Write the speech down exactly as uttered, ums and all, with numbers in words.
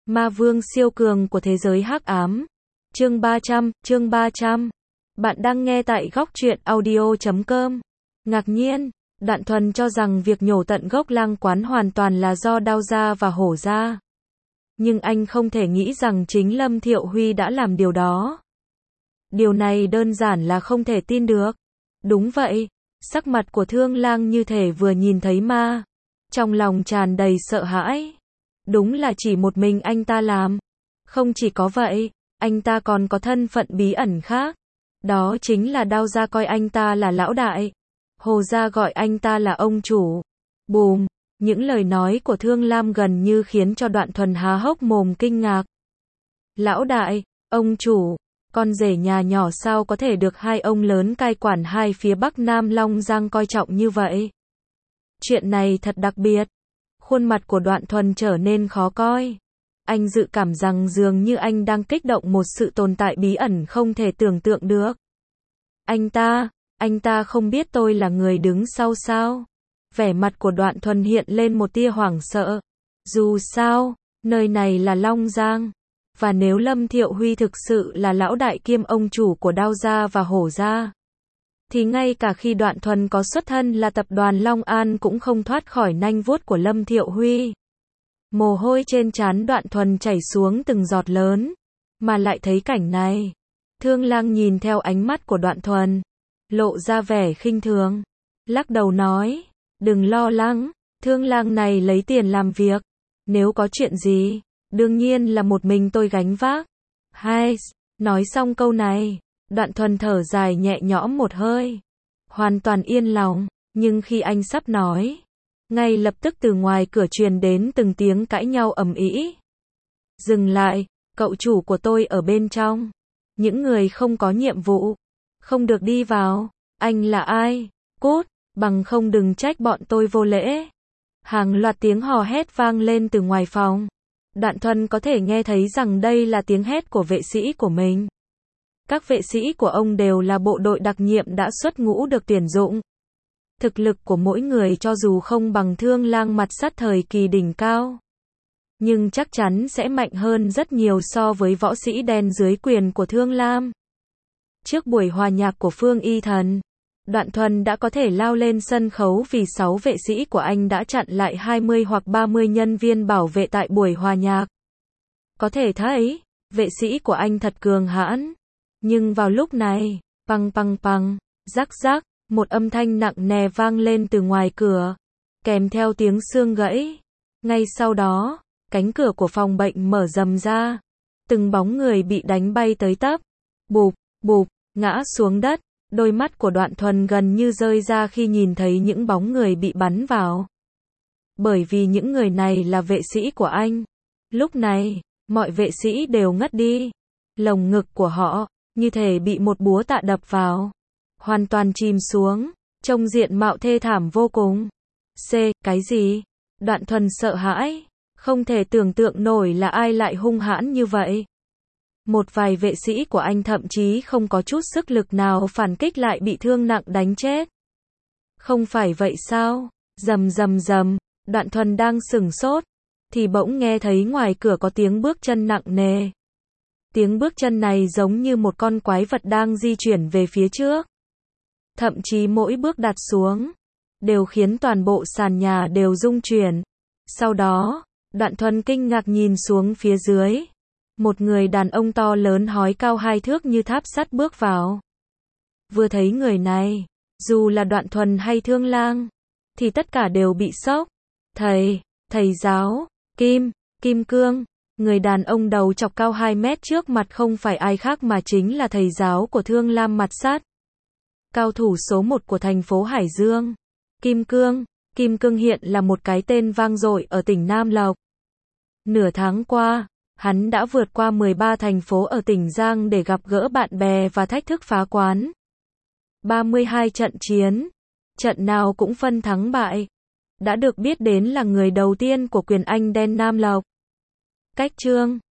Ma vương siêu cường của thế giới hắc ám. Chương ba trăm, chương ba trăm. Bạn đang nghe tại góc truyện audio chấm com. Ngạc nhiên, Đoạn Thuần cho rằng việc nhổ tận gốc lang quán hoàn toàn là do Đao gia và Hổ gia. Nhưng anh không thể nghĩ rằng chính Lâm Thiệu Huy đã làm điều đó. Điều này đơn giản là không thể tin được. Đúng vậy, sắc mặt của Thương Lang như thể vừa nhìn thấy ma. Trong lòng tràn đầy sợ hãi. Đúng là chỉ một mình anh ta làm. Không chỉ có vậy, anh ta còn có thân phận bí ẩn khác. Đó chính là Đao gia coi anh ta là lão đại. Hồ gia gọi anh ta là ông chủ. Bùm, những lời nói của Thương Lam gần như khiến cho Đoạn Thuần há hốc mồm kinh ngạc. Lão đại, ông chủ, con rể nhà nhỏ sao có thể được hai ông lớn cai quản hai phía Bắc Nam Long Giang coi trọng như vậy? Chuyện này thật đặc biệt. Khuôn mặt của Đoạn Thuần trở nên khó coi. Anh dự cảm rằng dường như anh đang kích động một sự tồn tại bí ẩn không thể tưởng tượng được. Anh ta, anh ta không biết tôi là người đứng sau sao? Vẻ mặt của Đoạn Thuần hiện lên một tia hoảng sợ. Dù sao, nơi này là Long Giang. Và nếu Lâm Thiệu Huy thực sự là lão đại kiêm ông chủ của Đao gia và Hổ gia, thì ngay cả khi Đoạn Thuần có xuất thân là tập đoàn Long An cũng không thoát khỏi nanh vuốt của Lâm Thiệu Huy. Mồ hôi trên trán Đoạn Thuần chảy xuống từng giọt lớn. Mà lại thấy cảnh này. Thương Lang nhìn theo ánh mắt của Đoạn Thuần, lộ ra vẻ khinh thường. Lắc đầu nói, đừng lo lắng, Thương Lang này lấy tiền làm việc. Nếu có chuyện gì, đương nhiên là một mình tôi gánh vác. Hai, nói xong câu này, Đoạn Thuần thở dài nhẹ nhõm một hơi. Hoàn toàn yên lòng, nhưng khi anh sắp nói, ngay lập tức từ ngoài cửa truyền đến từng tiếng cãi nhau ầm ĩ. Dừng lại, cậu chủ của tôi ở bên trong. Những người không có nhiệm vụ, không được đi vào. Anh là ai? Cút, bằng không đừng trách bọn tôi vô lễ. Hàng loạt tiếng hò hét vang lên từ ngoài phòng. Đoạn Thuần có thể nghe thấy rằng đây là tiếng hét của vệ sĩ của mình. Các vệ sĩ của ông đều là bộ đội đặc nhiệm đã xuất ngũ được tuyển dụng. Thực lực của mỗi người cho dù không bằng Thương Lang mặt sắt thời kỳ đỉnh cao, nhưng chắc chắn sẽ mạnh hơn rất nhiều so với võ sĩ đen dưới quyền của Thương Lam. Trước buổi hòa nhạc của Phương Y Thần, Đoạn Thuần đã có thể lao lên sân khấu vì sáu vệ sĩ của anh đã chặn lại hai mươi hoặc ba mươi nhân viên bảo vệ tại buổi hòa nhạc. Có thể thấy, vệ sĩ của anh thật cường hãn. Nhưng vào lúc này, păng păng păng, rắc rắc, một âm thanh nặng nề vang lên từ ngoài cửa, kèm theo tiếng xương gãy. Ngay sau đó, cánh cửa của phòng bệnh mở rầm ra. Từng bóng người bị đánh bay tới tấp. Bụp, bụp, ngã xuống đất. Đôi mắt của Đoạn Thuần gần như rơi ra khi nhìn thấy những bóng người bị bắn vào. Bởi vì những người này là vệ sĩ của anh. Lúc này, mọi vệ sĩ đều ngất đi. Lồng ngực của họ, như thể bị một búa tạ đập vào. Hoàn toàn chìm xuống, trông diện mạo thê thảm vô cùng. C, cái gì? Đoạn Thuần sợ hãi. Không thể tưởng tượng nổi là ai lại hung hãn như vậy. Một vài vệ sĩ của anh thậm chí không có chút sức lực nào phản kích lại bị thương nặng đánh chết. Không phải vậy sao? Rầm rầm rầm, Đoạn Thuần đang sửng sốt, thì bỗng nghe thấy ngoài cửa có tiếng bước chân nặng nề. Tiếng bước chân này giống như một con quái vật đang di chuyển về phía trước. Thậm chí mỗi bước đặt xuống, đều khiến toàn bộ sàn nhà đều rung chuyển. Sau đó, Đoạn Thuần kinh ngạc nhìn xuống phía dưới. Một người đàn ông to lớn hói cao hai thước như tháp sắt bước vào. Vừa thấy người này, dù là Đoạn Thuần hay Thương Lang, thì tất cả đều bị sốc. Thầy, thầy giáo, Kim, Kim Cương. Người đàn ông đầu chọc cao hai mét trước mặt không phải ai khác mà chính là thầy giáo của Thương Lam mặt sắt. Cao thủ số một của thành phố Hải Dương. Kim Cương. Kim Cương hiện là một cái tên vang dội ở tỉnh Nam Lộc. Nửa tháng qua, hắn đã vượt qua mười ba thành phố ở tỉnh Giang để gặp gỡ bạn bè và thách thức phá quán. ba mươi hai trận chiến, trận nào cũng phân thắng bại. Đã được biết đến là người đầu tiên của quyền Anh đen Nam Lộc. Cách chương